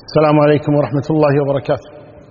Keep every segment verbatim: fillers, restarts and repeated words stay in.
السلام عليكم ورحمة الله وبركاته.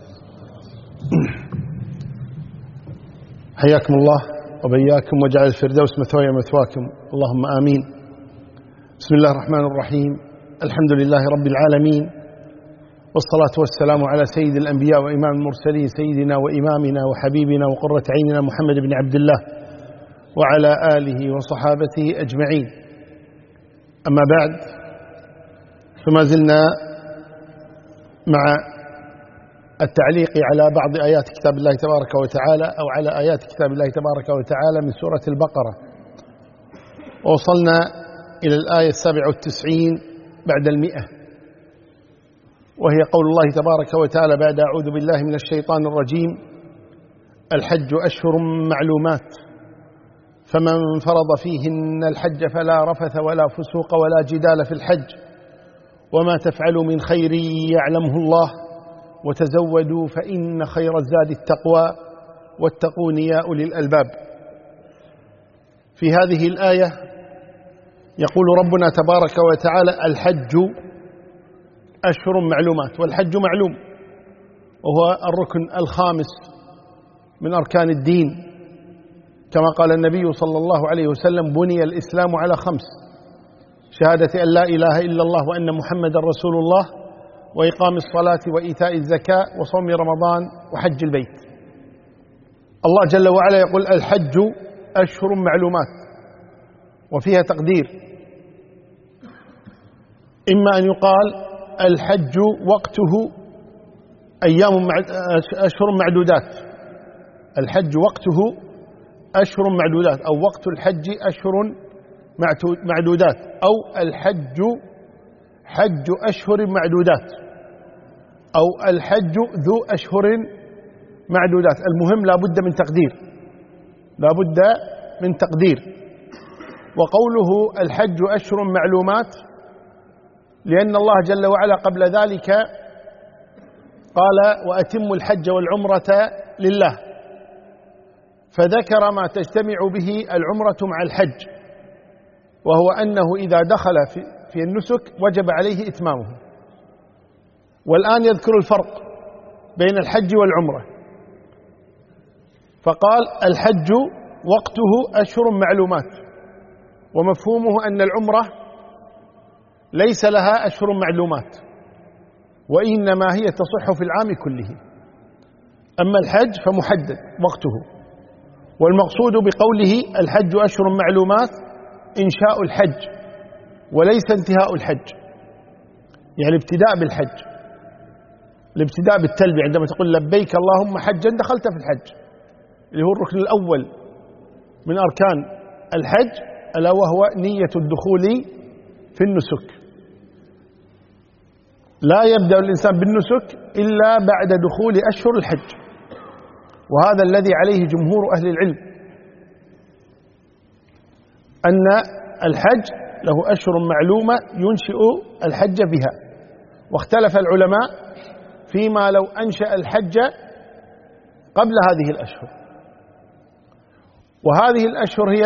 حياكم الله وبياكم وجعل الفردوس مثواي ومثواكم، اللهم آمين. بسم الله الرحمن الرحيم، الحمد لله رب العالمين، والصلاة والسلام على سيد الأنبياء وإمام المرسلين سيدنا وإمامنا وحبيبنا وقرة عيننا محمد بن عبد الله وعلى آله وصحابته أجمعين. أما بعد، فما زلنا مع التعليق على بعض آيات كتاب الله تبارك وتعالى أو على آيات كتاب الله تبارك وتعالى من سورة البقرة، ووصلنا إلى الآية السابعة والتسعين بعد المئة، وهي قول الله تبارك وتعالى بعد أعوذ بالله من الشيطان الرجيم: الحج أشهر معلومات فمن فرض فيهن الحج فلا رفث ولا فسوق ولا جدال في الحج وما تفعلوا من خير يعلمه الله وتزودوا فإن خير الزاد التقوى واتقون يا أولي الألباب. في هذه الآية يقول ربنا تبارك وتعالى: الحج أشهر معلومات، والحج معلوم وهو الركن الخامس من أركان الدين، كما قال النبي صلى الله عليه وسلم: بني الإسلام على خمس: شهادة أن لا إله إلا الله وأن محمد رسول الله، وإقام الصلاة وإيتاء الزكاة وصوم رمضان وحج البيت. الله جل وعلا يقول: الحج أشهر معلومات، وفيها تقدير، إما أن يقال الحج وقته أيام أشهر معدودات، الحج وقته أشهر معدودات، أو وقت الحج أشهر معدودات، أو الحج حج أشهر معدودات، أو الحج ذو أشهر معدودات. المهم لا بد من تقدير، لا بد من تقدير. وقوله الحج أشهر معلومات لأن الله جل وعلا قبل ذلك قال: وأتموا الحج والعمرة لله، فذكر ما تجتمع به العمرة مع الحج، وهو أنه إذا دخل في النسك وجب عليه إتمامه. والآن يذكر الفرق بين الحج والعمرة، فقال: الحج وقته أشهر معلومات، ومفهومه أن العمرة ليس لها أشهر معلومات، وإنما هي تصح في العام كله. أما الحج فمحدد وقته، والمقصود بقوله الحج أشهر معلومات إنشاء الحج وليس انتهاء الحج، يعني الابتداء بالحج، الابتداء بالتلبية، عندما تقول لبيك اللهم حجا دخلت في الحج، اللي هو الركن الأول من أركان الحج، ألا وهو نية الدخول في النسك. لا يبدأ الإنسان بالنسك إلا بعد دخول أشهر الحج، وهذا الذي عليه جمهور أهل العلم، أن الحج له أشهر معلومة ينشئ الحج بها. واختلف العلماء فيما لو أنشأ الحج قبل هذه الأشهر، وهذه الأشهر هي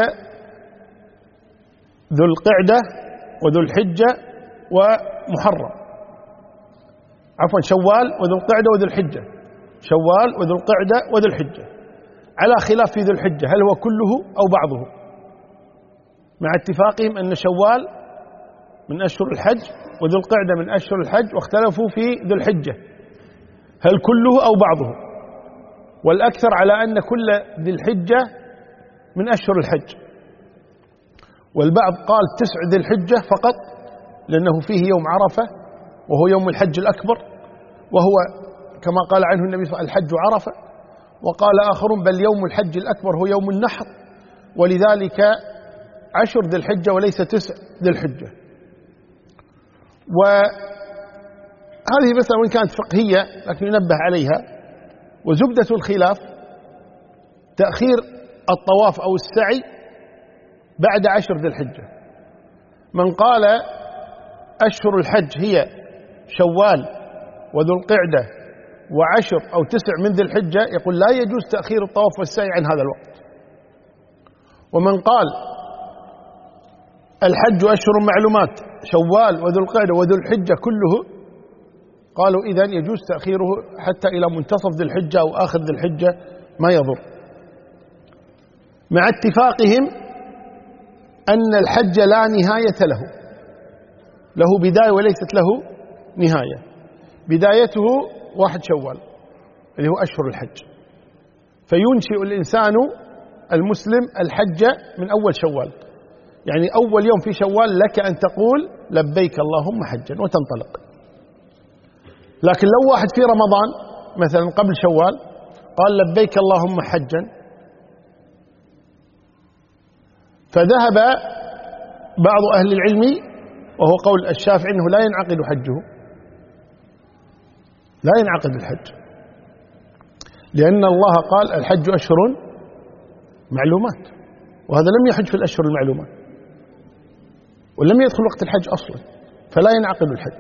ذو القعدة وذو الحجة ومحرم، عفوا شوال وذو القعدة وذو الحجة، شوال وذو القعدة وذو الحجة، على خلاف في ذو الحجة هل هو كله أو بعضه، مع اتفاقهم أن شوال من أشهر الحج وذو القعدة من أشهر الحج، واختلفوا في ذو الحجة هل كله أو بعضه، والأكثر على أن كل ذي الحجة من أشهر الحج، والبعض قال تسع ذي الحجة فقط لأنه فيه يوم عرفة وهو يوم الحج الأكبر، وهو كما قال عنه النبي صلى الله عليه وسلم: الحج عرفة. وقال آخرون: بل يوم الحج الأكبر هو يوم النحر، ولذلك عشر ذي الحجة وليس تسع ذي الحجة. وهذه مسألة وإن كانت فقهية لكن ينبه عليها. وزبدة الخلاف تأخير الطواف أو السعي بعد عشر ذي الحجة. من قال أشهر الحج هي شوال وذو القعدة وعشر أو تسع من ذي الحجة يقول لا يجوز تأخير الطواف والسعي عن هذا الوقت. ومن قال الحج أشهر معلومات شوال وذو القعدة وذو الحجة كله قالوا إذن يجوز تأخيره حتى إلى منتصف ذي الحجة أو آخر ذي الحجة ما يضر، مع اتفاقهم أن الحج لا نهاية له، له بداية وليست له نهاية. بدايته واحد شوال اللي هو أشهر الحج، فينشئ الإنسان المسلم الحج من أول شوال، يعني أول يوم في شوال لك أن تقول لبيك اللهم حجا وتنطلق. لكن لو واحد في رمضان مثلا قبل شوال قال لبيك اللهم حجا، فذهب بعض أهل العلم وهو قول الشافعي أنه لا ينعقد حجه، لا ينعقد الحج، لأن الله قال الحج أشهر معلومات، وهذا لم يحج في الأشهر المعلومات ولم يدخل وقت الحج أصلا، فلا ينعقد الحج.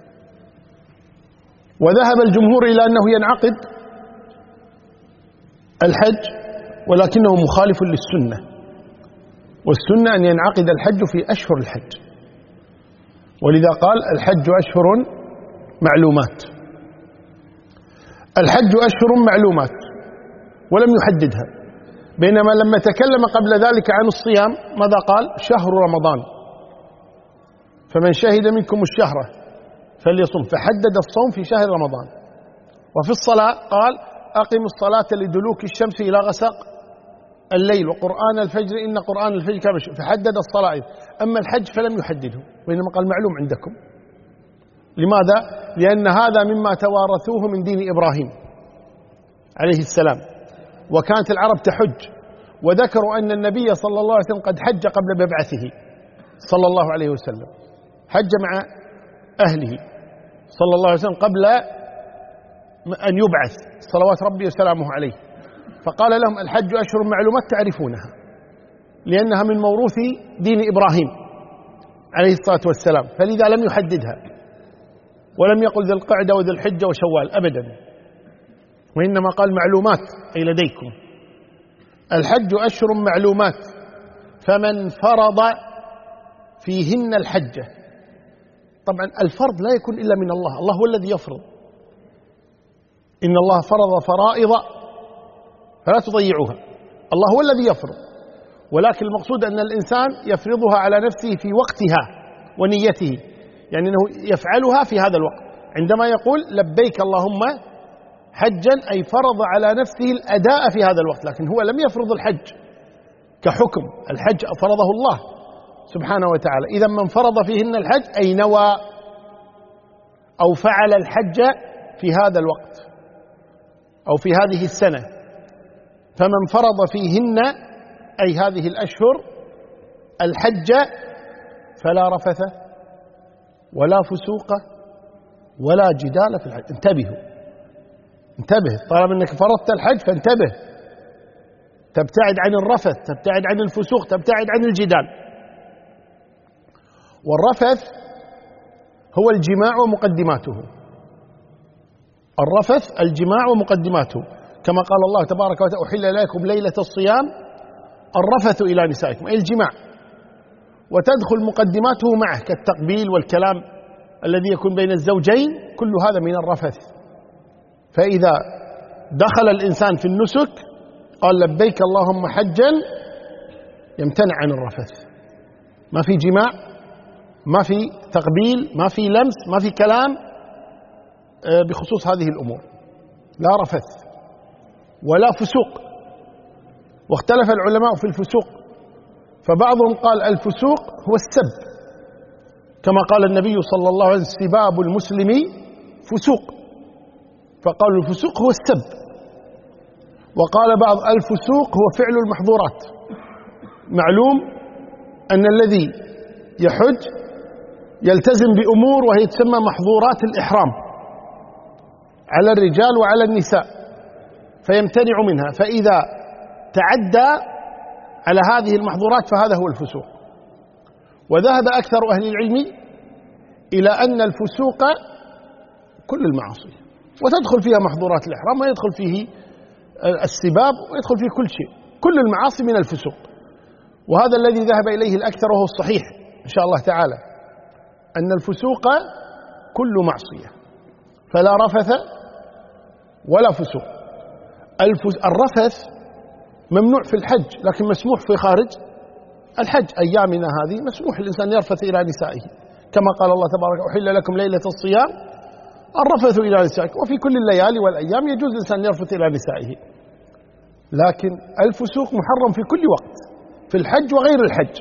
وذهب الجمهور إلى أنه ينعقد الحج ولكنه مخالف للسنة، والسنة أن ينعقد الحج في أشهر الحج، ولذا قال الحج أشهر معلومات. الحج أشهر معلومات ولم يحددها، بينما لما تكلم قبل ذلك عن الصيام ماذا قال؟ شهر رمضان، فمن شهد منكم الشهر فليصم، فحدد الصوم في شهر رمضان. وفي الصلاة قال أقم الصلاة لدلوك الشمس إلى غسق الليل وقرآن الفجر إن قرآن الفجر كان مشهور، فحدد الصلاة. أما الحج فلم يحدده، وإنما قال معلوم عندكم. لماذا؟ لأن هذا مما توارثوه من دين إبراهيم عليه السلام، وكانت العرب تحج، وذكروا أن النبي صلى الله عليه وسلم قد حج قبل مبعثه صلى الله عليه وسلم، حج مع أهله صلى الله عليه وسلم قبل أن يبعث صلوات ربي وسلامه عليه، فقال لهم الحج أشهر معلومات تعرفونها، لأنها من موروث دين إبراهيم عليه الصلاة والسلام، فلذا لم يحددها ولم يقل ذي القعدة وذي الحجة وشوال أبدا، وإنما قال معلومات أي لديكم. الحج أشهر معلومات فمن فرض فيهن الحجة. طبعا الفرض لا يكون إلا من الله، الله هو الذي يفرض، إن الله فرض فرائض فلا تضيعوها، الله هو الذي يفرض، ولكن المقصود أن الإنسان يفرضها على نفسه في وقتها ونيته، يعني أنه يفعلها في هذا الوقت، عندما يقول لبيك اللهم حجا أي فرض على نفسه الأداء في هذا الوقت، لكن هو لم يفرض الحج كحكم، الحج فرضه الله سبحانه وتعالى. إذا من فرض فيهن الحج أي نوى أو فعل الحج في هذا الوقت أو في هذه السنة، فمن فرض فيهن أي هذه الأشهر الحج فلا رفث ولا فسوق ولا جدال في الحج. انتبهوا، انتبه، طالما أنك فرضت الحج فانتبه، تبتعد عن الرفث، تبتعد عن الفسوق، تبتعد عن الجدال. والرفث هو الجماع ومقدماته، الرفث الجماع ومقدماته، كما قال الله تبارك وتعالى أحل لكم ليلة الصيام الرفث إلى نسائكم، أي الجماع، وتدخل مقدماته معه كالتقبيل والكلام الذي يكون بين الزوجين، كل هذا من الرفث. فإذا دخل الإنسان في النسك قال لبيك اللهم حجا يمتنع عن الرفث، ما في جماع، ما في تقبيل، ما في لمس، ما في كلام بخصوص هذه الأمور، لا رفث ولا فسوق. واختلف العلماء في الفسوق، فبعضهم قال الفسوق هو السب، كما قال النبي صلى الله عليه وسلم سباب المسلم فسوق، فقالوا الفسوق هو السب. وقال بعض الفسوق هو فعل المحظورات، معلوم أن الذي يحج يلتزم بأمور وهي تسمى محظورات الإحرام على الرجال وعلى النساء، فيمتنع منها، فإذا تعدى على هذه المحظورات فهذا هو الفسوق. وذهب أكثر أهل العلم إلى أن الفسوق كل المعاصي، وتدخل فيها محظورات الإحرام ويدخل فيه السباب ويدخل فيه كل شيء، كل المعاصي من الفسوق. وهذا الذي ذهب إليه الأكثر وهو الصحيح إن شاء الله تعالى، أن الفسوق كل معصية، فلا رفث ولا فسوق. الرفث ممنوع في الحج لكن مسموح في خارج الحج. أيامنا هذه مسموح الإنسان يرفث إلى نسائه كما قال الله تبارك: أحل لكم ليلة الصيام الرفث إلى نسائكم. وفي كل الليالي والأيام يجوز الإنسان يرفث إلى نسائه، لكن الفسوق محرم في كل وقت، في الحج وغير الحج.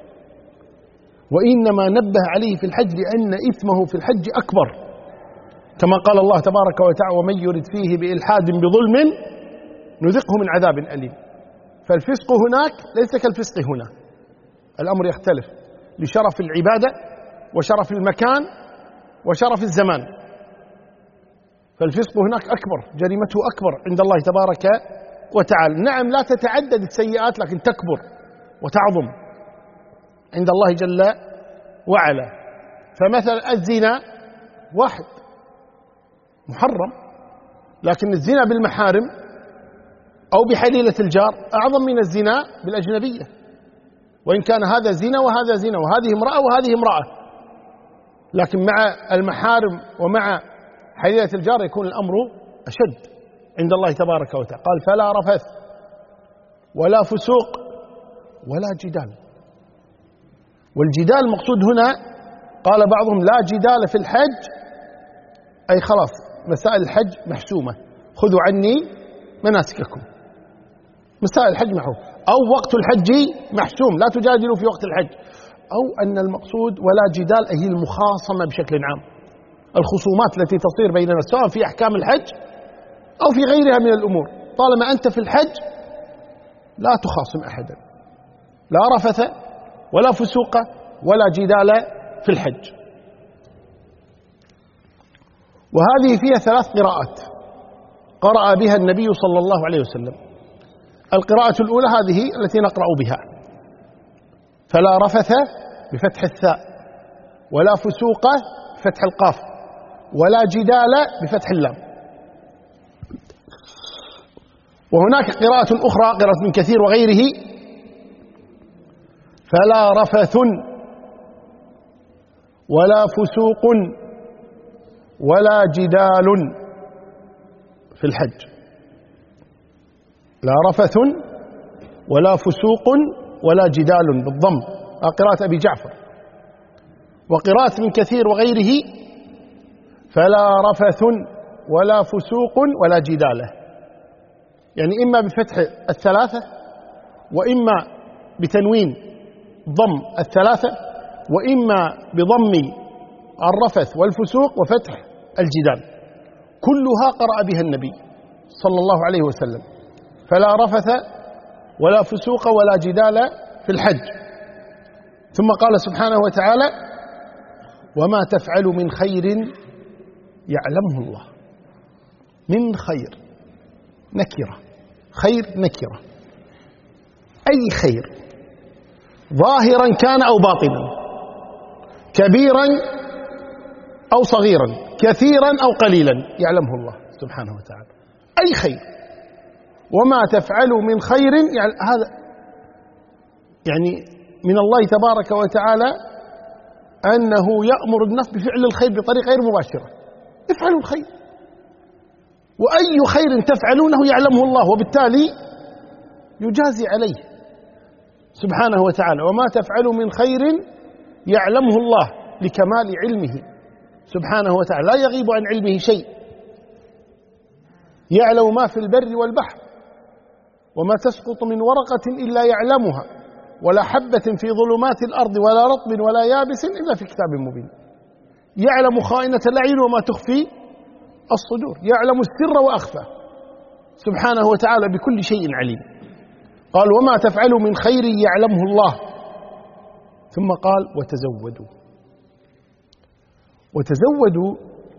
وإنما نبه عليه في الحج لأن إثمه في الحج أكبر، كما قال الله تبارك وتعالى: ومن يرد فيه بإلحاد بظلم نذقه من عذاب أليم. فالفسق هناك ليس كالفسق هنا، الأمر يختلف لشرف العبادة وشرف المكان وشرف الزمان. فالفسق هناك أكبر، جريمته أكبر عند الله تبارك وتعالى. نعم لا تتعدد السيئات لكن تكبر وتعظم عند الله جل وعلا. فمثلا الزنا واحد محرم، لكن الزنا بالمحارم أو بحليلة الجار أعظم من الزنا بالأجنبية، وإن كان هذا زنا وهذا زنا وهذه امرأة وهذه امرأة، لكن مع المحارم ومع حليلة الجار يكون الأمر أشد عند الله تبارك وتعالى. قال: فلا رفث ولا فسوق ولا جدال. والجدال المقصود هنا قال بعضهم: لا جدال في الحج، أي خلاص مسائل الحج محسومة، خذوا عني مناسككم، مسائل الحج محسومة، أو وقت الحج محسوم لا تجادلوا في وقت الحج. أو أن المقصود ولا جدال أي المخاصمة بشكل عام، الخصومات التي تصير بيننا سواء في أحكام الحج أو في غيرها من الأمور، طالما أنت في الحج لا تخاصم أحدا، لا رفث ولا فسوق ولا جدال في الحج. وهذه فيها ثلاث قراءات قرأ بها النبي صلى الله عليه وسلم. القراءة الأولى هذه التي نقرأ بها: فلا رفث بفتح الثاء، ولا فسوق بفتح القاف، ولا جدال بفتح اللام. وهناك قراءة أخرى قراءة من كثير وغيره: فلا رفث ولا فسوق ولا جدال في الحج. لا رفث ولا فسوق ولا جدال بالضم، قراءة أبي جعفر. وقراءة من كثير وغيره: فلا رفث ولا فسوق ولا جدال، يعني إما بفتح الثلاثة وإما بتنوين ضم الثلاثة وإما بضم الرفث والفسوق وفتح الجدال، كلها قرأ بها النبي صلى الله عليه وسلم: فلا رفث ولا فسوق ولا جدال في الحج. ثم قال سبحانه وتعالى: وما تفعل من خير يعلمه الله. من خير نكرة، خير نكرة، أي خير ظاهرا كان أو باطنا، كبيرا أو صغيرا، كثيرا أو قليلا، يعلمه الله سبحانه وتعالى، أي خير. وما تفعل من خير، يعني هذا يعني من الله تبارك وتعالى أنه يأمر الناس بفعل الخير بطريقة غير مباشرة: افعلوا الخير، وأي خير تفعلونه يعلمه الله، وبالتالي يجازي عليه سبحانه وتعالى. وما تفعل من خير يعلمه الله، لكمال علمه سبحانه وتعالى، لا يغيب عن علمه شيء، يعلم ما في البر والبحر، وما تسقط من ورقة إلا يعلمها، ولا حبة في ظلمات الأرض ولا رطب ولا يابس إلا في كتاب مبين. يعلم خائنة الأعين وما تخفي الصدور، يعلم السر وأخفى سبحانه وتعالى، بكل شيء عليم. قال: وما تفعل من خير يعلمه الله. ثم قال: وتزودوا. وتزودوا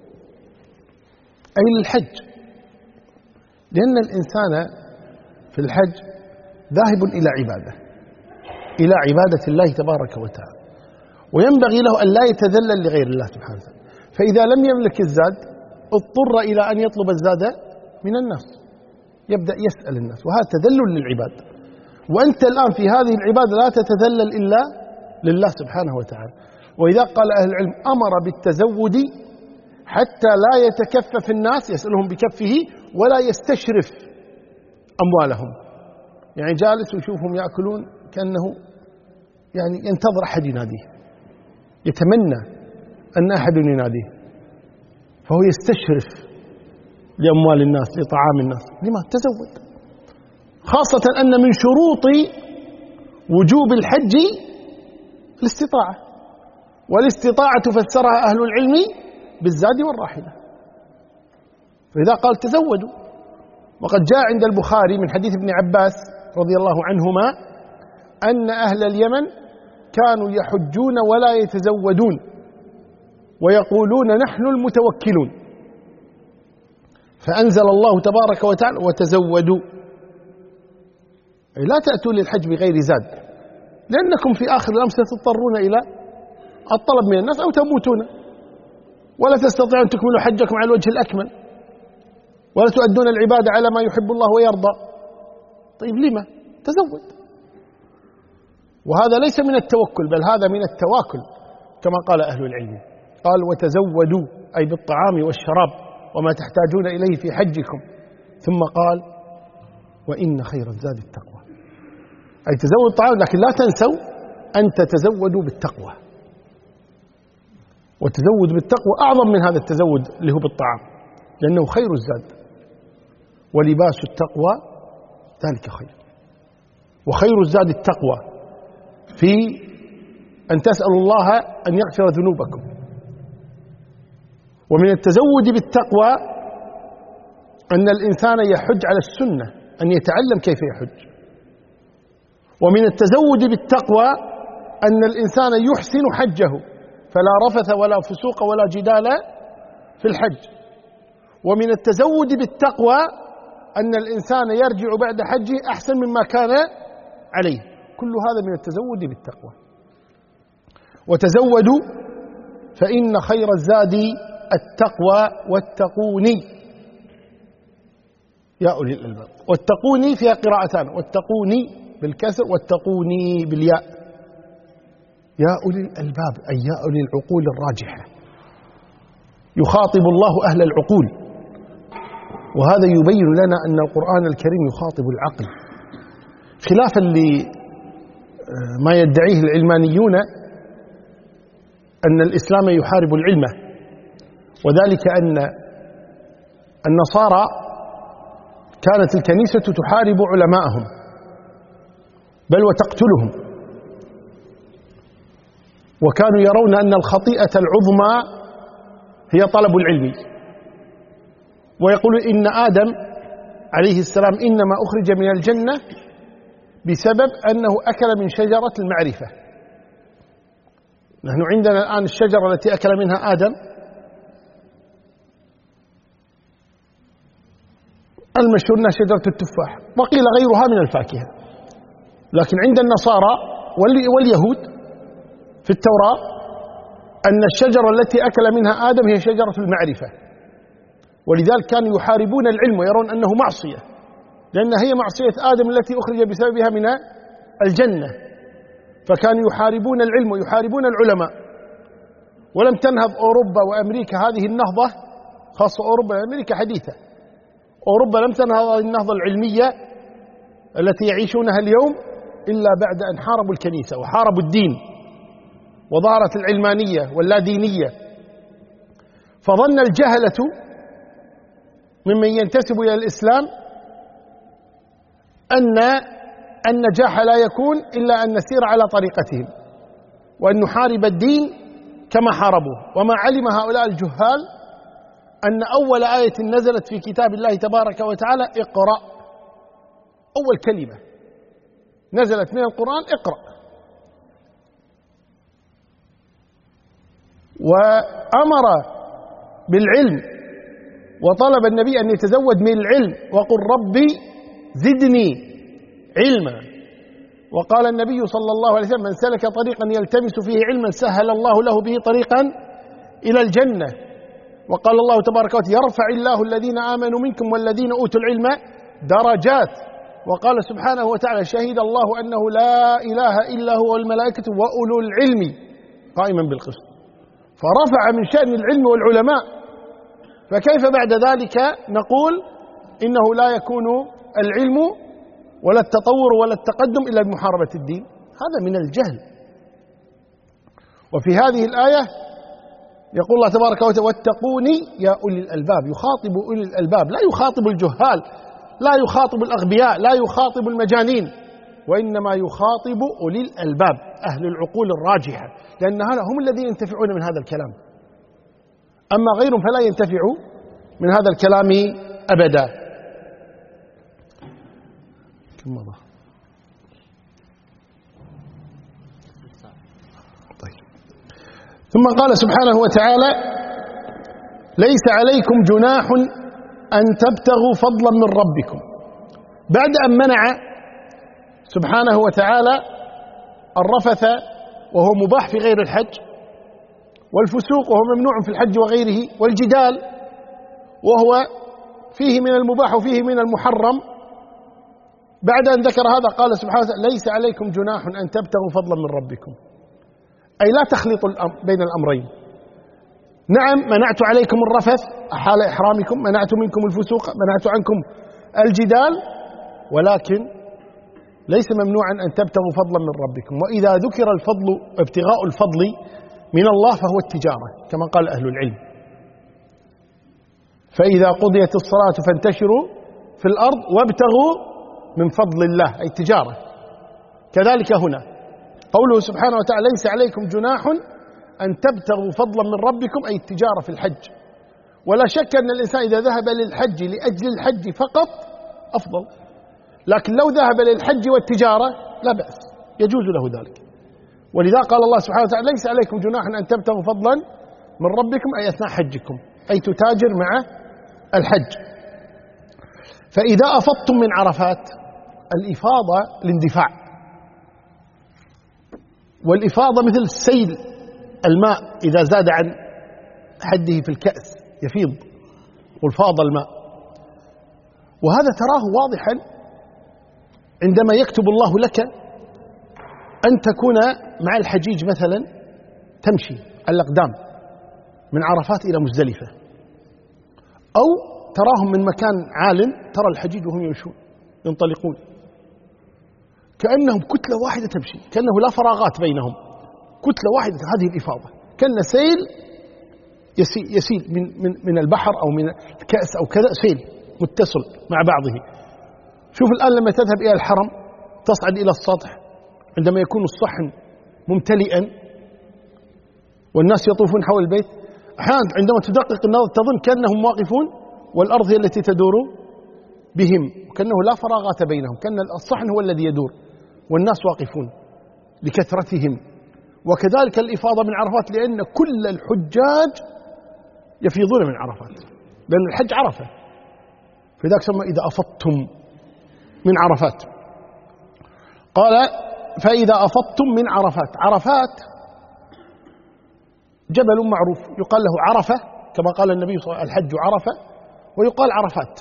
أي للحج، لأن الإنسان في الحج ذاهب إلى عبادة، إلى عبادة الله تبارك وتعالى، وينبغي له أن لا يتذلل لغير الله سبحانه وتعالى. فإذا لم يملك الزاد اضطر إلى أن يطلب الزاد من الناس، يبدأ يسأل الناس، وهذا تذلل للعباد. وأنت الآن في هذه العبادة لا تتذلل إلا لله سبحانه وتعالى. وإذا قال أهل العلم: أمر بالتزود حتى لا يتكفف الناس، يسألهم بكفه ولا يستشرف أموالهم. يعني جالس ويشوفهم يأكلون كأنه يعني ينتظر أحد يناديه، يتمنى أن أحد يناديه، فهو يستشرف لأموال الناس، لطعام الناس. لما؟ تزود. خاصة أن من شروط وجوب الحج الاستطاعة، والاستطاعة فسرها أهل العلم بالزاد والراحلة. فإذا قال تزودوا، وقد جاء عند البخاري من حديث ابن عباس رضي الله عنهما أن أهل اليمن كانوا يحجون ولا يتزودون ويقولون نحن المتوكلون، فأنزل الله تبارك وتعالى وتزودوا، أي لا تأتوا للحج بغير زاد، لأنكم في آخر الأمر ستضطرون إلى الطلب من الناس أو تموتون، ولا تستطيعون أن تكملوا حجكم على الوجه الأكمل، ولا تؤدون العبادة على ما يحب الله ويرضى. طيب لما؟ تزود. وهذا ليس من التوكل، بل هذا من التواكل كما قال أهل العلم. قال وتزودوا أي بالطعام والشراب وما تحتاجون إليه في حجكم، ثم قال وإن خير الزاد التقوى، أي تزودوا الطعام، لكن لا تنسوا أن تتزودوا بالتقوى. وتزود بالتقوى أعظم من هذا التزود اللي هو بالطعام، لأنه خير الزاد، ولباس التقوى ذلك خير. وخير الزاد التقوى في أن تسألوا الله أن يغفر ذنوبكم. ومن التزود بالتقوى أن الإنسان يحج على السنة، أن يتعلم كيف يحج. ومن التزود بالتقوى أن الإنسان يحسن حجه، فلا رفث ولا فسوق ولا جدال في الحج. ومن التزود بالتقوى أن الإنسان يرجع بعد حجه أحسن مما كان عليه. كل هذا من التزود بالتقوى. وتزودوا فإن خير الزاد التقوى واتقوني يا أولي الألباب. واتقوني فيها قراءتان، واتقوني بالكسر واتقوني بالياء. يا أولي الألباب أي يا أولي العقول الراجحة، يخاطب الله أهل العقول. وهذا يبين لنا أن القرآن الكريم يخاطب العقل، خلافا لما يدعيه العلمانيون أن الإسلام يحارب العلم، وذلك أن النصارى كانت الكنيسة تحارب علماءهم بل وتقتلهم، وكانوا يرون أن الخطيئة العظمى هي طلب العلم، ويقول إن آدم عليه السلام إنما أخرج من الجنة بسبب أنه أكل من شجرة المعرفة. نحن عندنا الآن الشجرة التي أكل منها آدم المشهور أنها شجرة التفاح، وقيل غيرها من الفاكهة. لكن عند النصارى واليهود في التوراة أن الشجرة التي أكل منها آدم هي شجرة المعرفة، ولذلك كانوا يحاربون العلم ويرون أنه معصية، لأن هي معصية آدم التي أخرج بسببها من الجنة، فكانوا يحاربون العلم ويحاربون العلماء. ولم تنهض أوروبا وأمريكا هذه النهضة، خاصة أوروبا وأمريكا حديثة. أوروبا لم تنهض هذه النهضة العلمية التي يعيشونها اليوم إلا بعد أن حاربوا الكنيسة وحاربوا الدين، وظهرت العلمانية واللادينية. فظن الجهلة ممن ينتسب إلى الإسلام أن النجاح لا يكون إلا أن نسير على طريقتهم وأن نحارب الدين كما حاربوه. وما علم هؤلاء الجهال أن أول آية نزلت في كتاب الله تبارك وتعالى اقرأ، أول كلمة نزلت من القرآن اقرأ. وأمر بالعلم وطلب النبي أن يتزود من العلم، وقل ربي زدني علما. وقال النبي صلى الله عليه وسلم من سلك طريقا يلتمس فيه علما سهل الله له به طريقا إلى الجنة. وقال الله تبارك وتعالى يرفع الله الذين آمنوا منكم والذين أوتوا العلم درجات. وقال سبحانه وتعالى شهد الله أنه لا إله إلا هو والملائكة وأولو العلم قائما بالقسط. فرفع من شأن العلم والعلماء فكيف بعد ذلك نقول إنه لا يكون العلم ولا التطور ولا التقدم إلا بمحاربة الدين؟ هذا من الجهل. وفي هذه الآية يقول الله تبارك وتعالى واتقوني يا أولي الألباب، يخاطب أولي الألباب، لا يخاطب الجهال، لا يخاطب الأغبياء، لا يخاطب المجانين، وإنما يخاطب أولي الألباب، أهل العقول الراجحة، لأن هؤلاء هم الذين ينتفعون من هذا الكلام، أما غيرهم فلا ينتفعوا من هذا الكلام أبدا. كم مضى؟ طيب. ثم قال سبحانه وتعالى ليس عليكم جناح أن تبتغوا فضلا من ربكم، بعد أن منع سبحانه وتعالى الرفث وهو مباح في غير الحج، والفسوق وهو ممنوع في الحج وغيره، والجدال وهو فيه من المباح وفيه من المحرم، بعد أن ذكر هذا قال سبحانه وتعالى ليس عليكم جناح أن تبتغوا فضلا من ربكم، أي لا تخلطوا بين الأمرين. نعم منعت عليكم الرفث حال إحرامكم، منعت منكم الفسوق، منعت عنكم الجدال، ولكن ليس ممنوعا أن تبتغوا فضلا من ربكم. وإذا ذكر الفضل ابتغاء الفضل من الله فهو التجارة كما قال أهل العلم، فإذا قضيت الصلاة فانتشروا في الأرض وابتغوا من فضل الله، أي التجارة. كذلك هنا قوله سبحانه وتعالى ليس عليكم جناح أن تبتغوا فضلا من ربكم، أي التجارة في الحج. ولا شك أن الإنسان إذا ذهب للحج لأجل الحج فقط أفضل، لكن لو ذهب للحج والتجارة لا بأس، يجوز له ذلك. ولذا قال الله سبحانه وتعالى ليس عليكم جناح أن تبتغوا فضلا من ربكم، أي أثناء حجكم، أي تتاجر مع الحج. فإذا أفضتم من عرفات، الإفاضة الاندفاع، والإفاضة مثل سيل الماء إذا زاد عن حده في الكأس يفيض والفاض الماء، وهذا تراه واضحا عندما يكتب الله لك أن تكون مع الحجيج مثلا تمشي على الأقدام من عرفات إلى مزدلفة، أو تراهم من مكان عال ترى الحجيج وهم يمشون ينطلقون كأنهم كتلة واحدة تمشي، كأنه لا فراغات بينهم، كتلة واحدة. هذه الإفاضة كأن سيل يسيل من, من, من البحر أو من الكأس أو كذا، سيل متصل مع بعضه. شوف الآن لما تذهب إلى الحرم تصعد إلى السطح عندما يكون الصحن ممتلئا والناس يطوفون حول البيت، أحيانا عندما تدقق النظر تظن كأنهم واقفون والأرض هي التي تدور بهم، وكأنه لا فراغات بينهم، كأن الصحن هو الذي يدور والناس واقفون لكثرتهم. وكذلك الإفاضة من عرفات، لأن كل الحجاج يفيضون من عرفات، لأن الحج عرفة، فذلك سمى إذا أفضتم من عرفات. قال فإذا أفضتم من عرفات، عرفات جبل معروف يقال له عرفة كما قال النبي صلى الله عليه وسلم الحج عرفة، ويقال عرفات.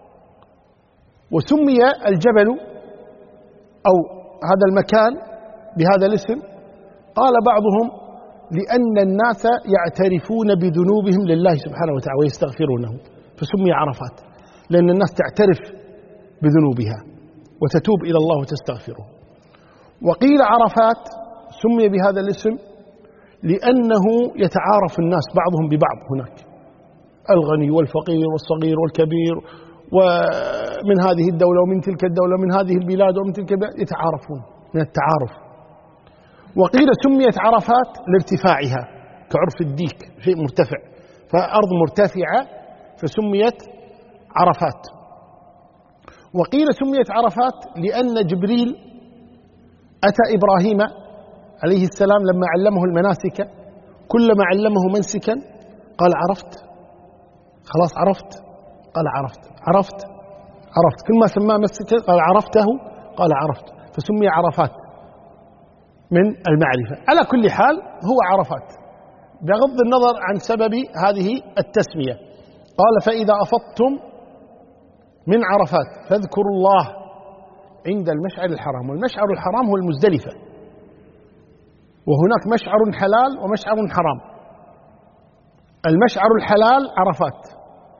وسمي الجبل أو هذا المكان بهذا الاسم، قال بعضهم لأن الناس يعترفون بذنوبهم لله سبحانه وتعالى ويستغفرونه، فسمي عرفات لأن الناس تعترف بذنوبها وتتوب إلى الله وتستغفره. وقيل عرفات سمي بهذا الاسم لأنه يتعارف الناس بعضهم ببعض هناك، الغني والفقير والصغير والكبير، ومن هذه الدولة ومن تلك الدولة ومن هذه البلاد ومن تلك البلاد، يتعارفون من التعارف. وقيل سميت عرفات لارتفاعها كعرف الديك، شيء مرتفع، فأرض مرتفعة فسميت عرفات. وقيل سميت عرفات لأن جبريل أتى إبراهيم عليه السلام لما علمه المناسك، كلما علمه منسكا قال عرفت، خلاص عرفت، قال عرفت، عرفت، عرفت، كل ما سماه مسكا قال عرفته، قال عرفت، فسمي عرفات من المعرفة. على كل حال هو عرفات بغض النظر عن سبب هذه التسمية. قال فإذا أفضتم من عرفات فاذكروا الله عند المشعر الحرام، والمشعر الحرام هو المزدلفة، وهناك مشعر حلال ومشعر حرام. المشعر الحلال عرفات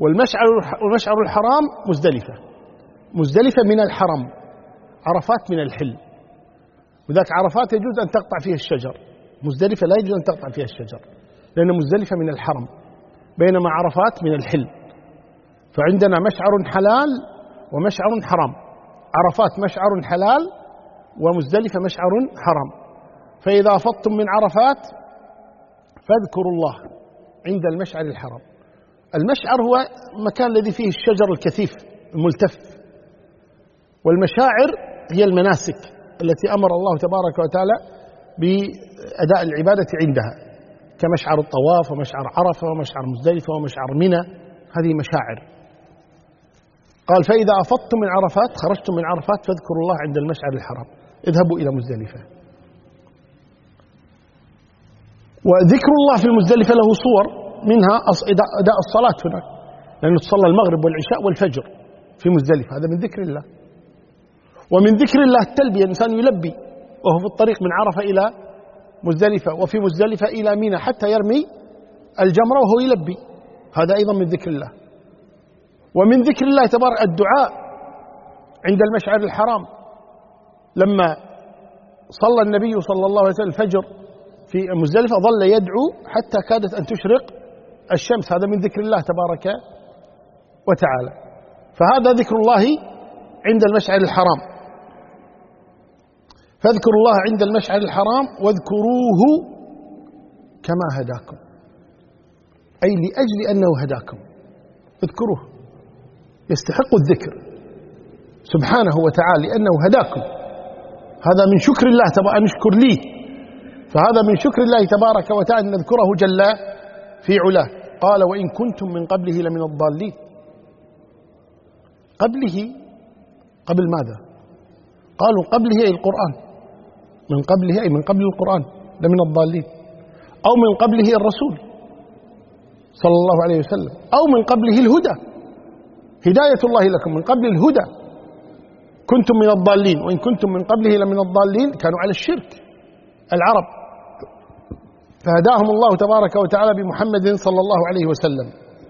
والمشعر والمشعر الحرام مزدلفة. مزدلفة من الحرم، عرفات من الحل، وذاك عرفات يجوز أن تقطع فيها الشجر، مزدلفة لا يجوز أن تقطع فيها الشجر لأن مزدلفة من الحرم، بينما عرفات من الحل. فعندنا مشعر حلال ومشعر حرام، عرفات مشعر حلال ومزدلفة مشعر حرام. فإذا أفضتم من عرفات فاذكروا الله عند المشعر الحرام. المشعر هو المكان الذي فيه الشجر الكثيف الملتف، والمشاعر هي المناسك التي أمر الله تبارك وتعالى بأداء العبادة عندها، كمشعر الطواف ومشعر عرفة ومشعر مزدلفة ومشعر منى، هذه مشاعر. قال فإذا أفضتم من عرفات، خرجتم من عرفات، فاذكروا الله عند المشعر الحرام، اذهبوا إلى مزدلفة. وذكر الله في المزدلفة له صور، منها أداء الصلاة هناك، لأنه تصلى المغرب والعشاء والفجر في مزدلفة، هذا من ذكر الله. ومن ذكر الله التلبية، الإنسان يلبي وهو في الطريق من عرفة إلى مزدلفة، وفي مزدلفة إلى منى حتى يرمي الجمرة وهو يلبي، هذا أيضا من ذكر الله. ومن ذكر الله تبارك الدعاء عند المشعر الحرام، لما صلى النبي صلى الله عليه وسلم الفجر في مزدلفة ظل يدعو حتى كادت أن تشرق الشمس، هذا من ذكر الله تبارك وتعالى. فهذا ذكر الله عند المشعر الحرام. فاذكروا الله عند المشعر الحرام واذكروه كما هداكم، أي لأجل أنه هداكم اذكروه، يستحق الذكر سبحانه وتعالى لأنه هداكم. هذا من شكر الله تبارك أن نشكر لي، فهذا من شكر الله تبارك وتعالى أن نذكره جل في علاه. قال وإن كنتم من قبله لمن الضالين. قبله قبل ماذا؟ قالوا قبله أي القرآن، من قبله أي من قبل القرآن لمن الضالين، أو من قبله الرسول صلى الله عليه وسلم، أو من قبله الهدى، هداية الله لكم من قبل الهدى. كنتم من الضالين، وإن كنتم من قبله لمن الضالين، كانوا على الشرك العرب، فهداهم الله تبارك وتعالى بمحمد صلى الله عليه وسلم.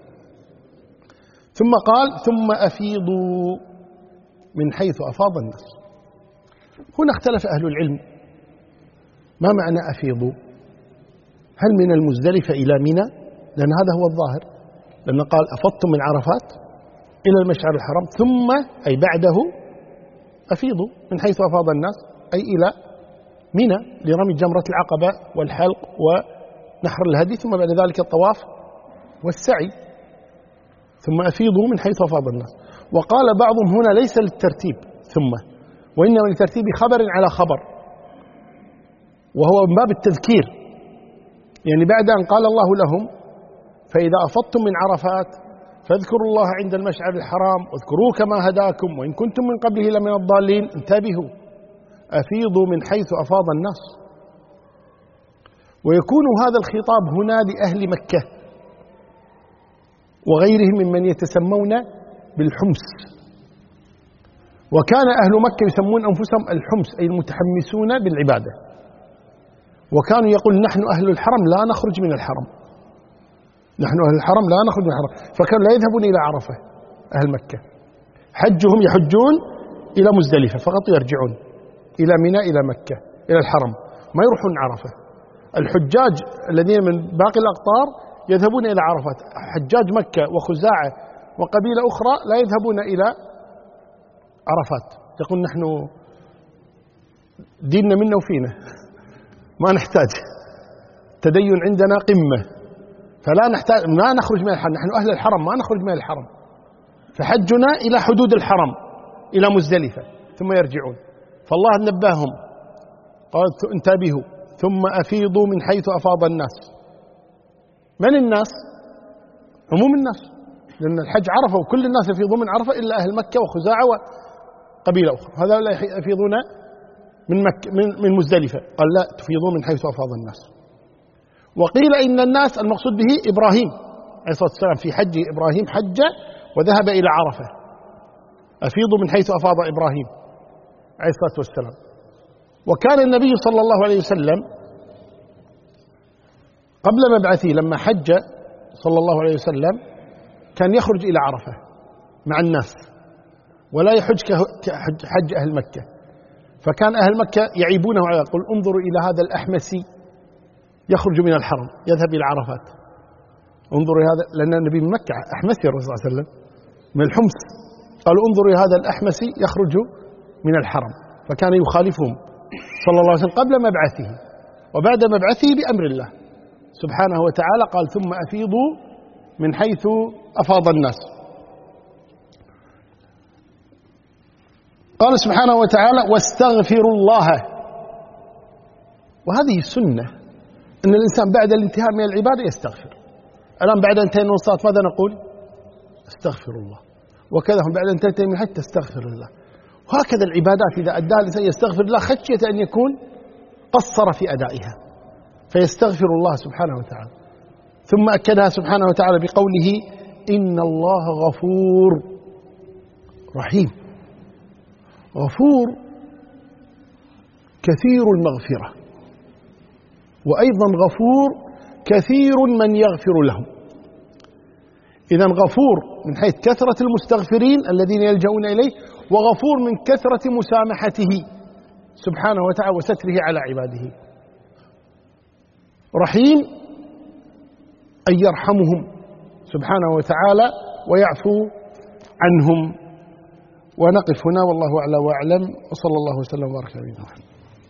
ثم قال ثم أفيضوا من حيث أفاض الناس. هنا اختلف أهل العلم، ما معنى أفيضوا؟ هل من المزدلفة إلى منى؟ لأن هذا هو الظاهر، لأن قال أفضتم من عرفات إلى المشعر الحرام، ثم أي بعده أفيضوا من حيث أفاض الناس، أي إلى منى لرمي جمرة العقبة والحلق ونحر الهدي، ثم بعد ذلك الطواف والسعي. ثم أفيضوا من حيث أفاض الناس. وقال بعضهم هنا ليس للترتيب ثم، وإنما لترتيب خبر على خبر، وهو من باب التذكير، يعني بعد أن قال الله لهم فإذا أفضتم من عرفات فاذكروا الله عند المشعر الحرام واذكروه كما هداكم وإن كنتم من قبله لمن الضالين، انتبهوا أفيضوا من حيث أفاض الناس. ويكون هذا الخطاب هنا لأهل مكة وغيرهم ممن يتسمون بالحمص. وكان أهل مكة يسمون أنفسهم الحمص، أي المتحمسون بالعبادة، وكانوا يقول نحن أهل الحرم لا نخرج من الحرم، نحن أهل الحرم لا نخرج من الحرم. فكانوا لا يذهبون إلى عرفة أهل مكة، حجهم يحجون إلى مزدلفة فقط، يرجعون إلى منى إلى مكة إلى الحرم، ما يروحون عرفة. الحجاج الذين من باقي الأقطار يذهبون إلى عرفات، حجاج مكة وخزاعة وقبيلة أخرى لا يذهبون إلى عرفات، يقول نحن ديننا منا وفينا، ما نحتاج، تدين عندنا قمة، فلا نحتاج، ما نخرج من الحرم، نحن أهل الحرم ما نخرج من الحرم، فحجنا إلى حدود الحرم إلى مزدلفة ثم يرجعون. فالله نبههم قال انتبهوا ثم أفيضوا من حيث أفاض الناس. من الناس؟ عموم الناس، لأن الحج عرفة وكل الناس يفيضون من عرفة إلا أهل مكة وخزاعة وقبيلة أخرى، هذا لا يفيضون من مكة من من مزدلفة، قال لا تفيضون من حيث أفاض الناس. وقيل إن الناس المقصود به إبراهيم عليه الصلاة والسلام، في حج إبراهيم حج وذهب إلى عرفة، أفيضوا من حيث أفاض إبراهيم عليه الصلاة والسلام. وكان النبي صلى الله عليه وسلم قبل مبعثه لما حج صلى الله عليه وسلم كان يخرج إلى عرفة مع الناس ولا يحج كحج أهل مكة، فكان أهل مكة يعيبونه على يقول انظروا إلى هذا الأحمسي يخرج من الحرم يذهب إلى عرفات، انظروا هذا، لأن النبي من مكة أحمسي الرسول صلى الله عليه وسلم من الحمص، قالوا انظروا هذا الأحمسي يخرج من الحرم، فكان يخالفهم صلى الله عليه وسلم قبل مبعثه، وبعد مبعثه بأمر الله سبحانه وتعالى قال ثم أفيضوا من حيث أفاض الناس. قال سبحانه وتعالى واستغفروا الله، وهذه السنة أن الإنسان بعد الانتهاء من العبادة يستغفر. الآن بعد أن انتهينا من الصلاة ماذا نقول؟ استغفر الله، وكذا هم بعد أن تنتهي من حتى تستغفر الله، وهكذا العبادات إذا أداها الإنسان يستغفر الله خشية أن يكون قصر في أدائها فيستغفر الله سبحانه وتعالى. ثم أكدها سبحانه وتعالى بقوله إن الله غفور رحيم. غفور كثير المغفرة، وأيضا غفور كثير من يغفر لهم. إذن غفور من حيث كثرة المستغفرين الذين يلجؤون إليه، وغفور من كثرة مسامحته سبحانه وتعالى وستره على عباده. رحيم أن يرحمهم سبحانه وتعالى ويعفو عنهم. ونقف هنا والله أعلى وأعلم، وصلى الله وسلم وبارك على نبينا محمد.